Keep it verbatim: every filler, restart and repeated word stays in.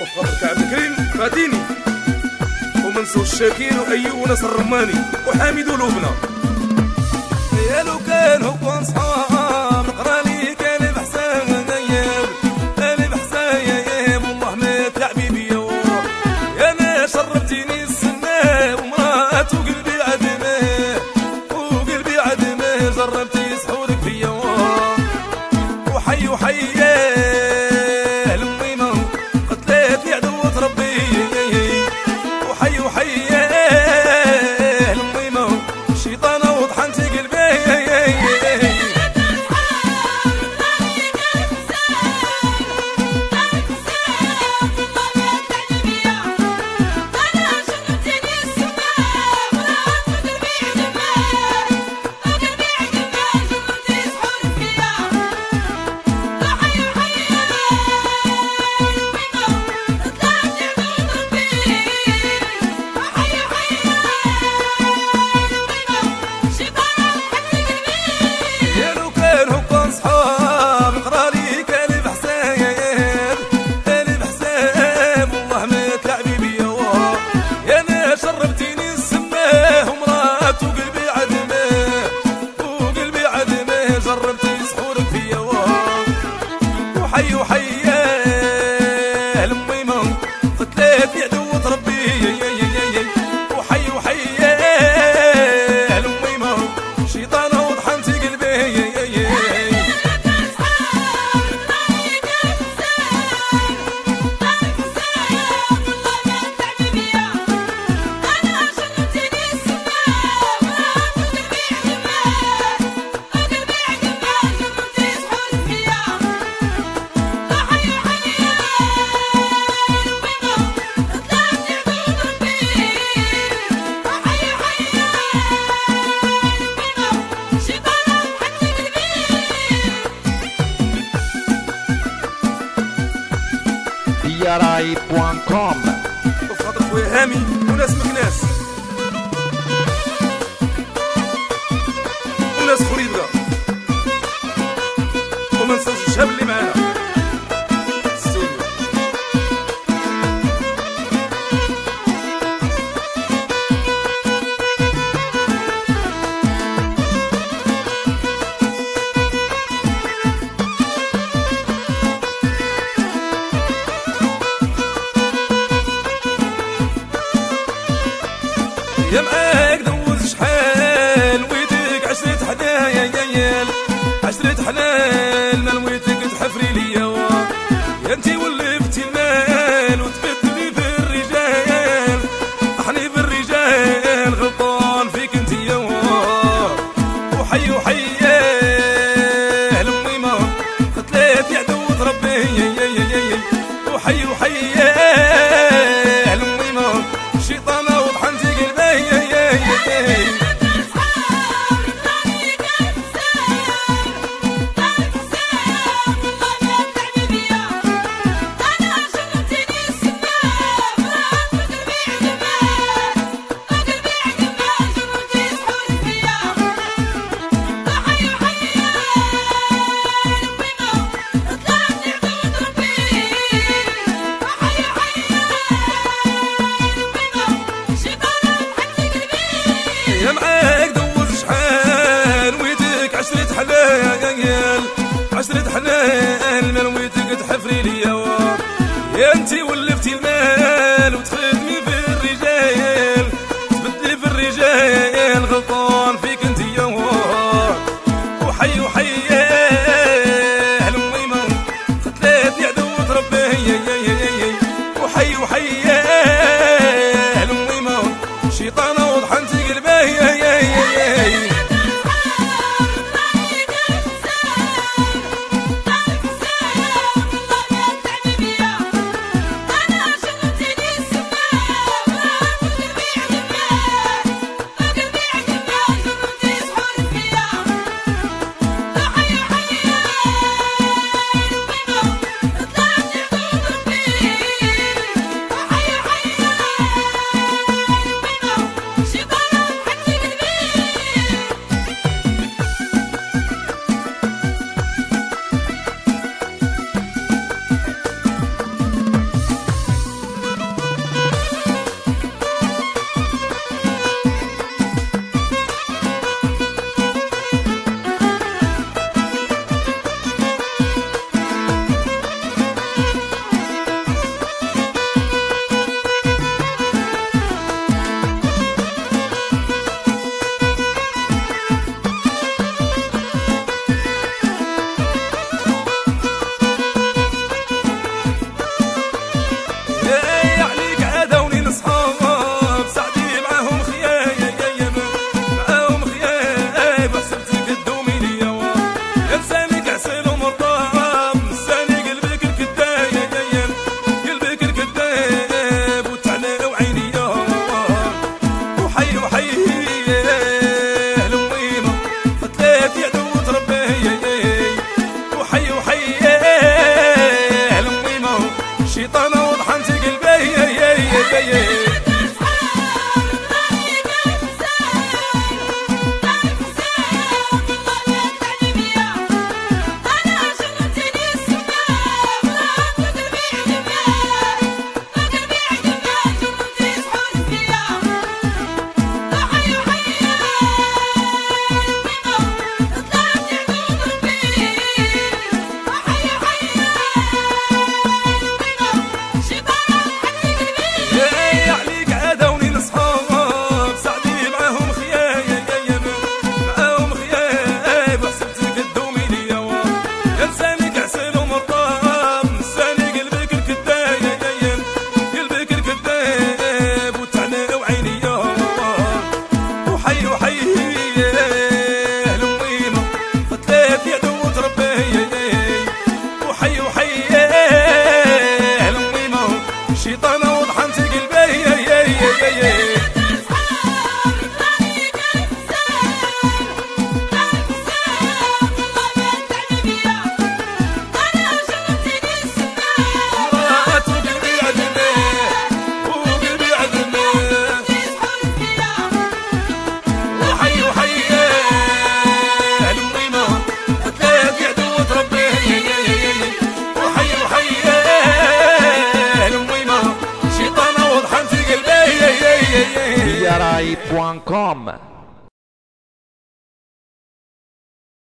وفضلك عبد الكريم فاتيني ومنسو الشاكين وأيوب وناس الرماني وحامد ولبنى. يا لو كانوا كون صحاب نقرالي كان بحسان ايام انا بحسان ايام والله ما تعبي بيا يا ما شربتيني السنة ومرات وقلبي عدمه وقلبي عدمه جربتي سحورك فيا وحي وحي الميمة قتلتني عدوة ربي وحي وحي الميمة شيطانة وطحنتي قلبي جربتي سحورك فيا وحي وحي الميمة قتلتني عدوة ربي وحي وحي الميمة شيطانة وطحنتي قلبي راي بوان كوم وفضل خويا هامي وناس مكناس وناس خريبكا وما نساوش الشهاب اللي معانا السوري. يا معاك دوز شحال ويدك عشرة حدايا يا عشرة حلال مال ويدك تحفري ليا يا انتي ولفتي المال وتبدلي في الرجال طحني في الرجال غلطان فيك انتي يا وحي وحي الميمة قتلتني عدوة ربي وحي وحي الميمة شيطانة وطحنتي يا معاك دوز شحال ويدك عشرة حلال عشرة حلال مال ويدك تحفري ليا يا انتي ولفتي المال وتخدمي في الرجال تبدلي في الرجال غلطان فيك انتي يا وحي وحي الميمة قتلتني عدوة ربي وحي وحي الميمة شيطانة وطحنتي قلبي شيطانة وضحنت قلبي. شيطانة وضحنت قلبي. D R I punto com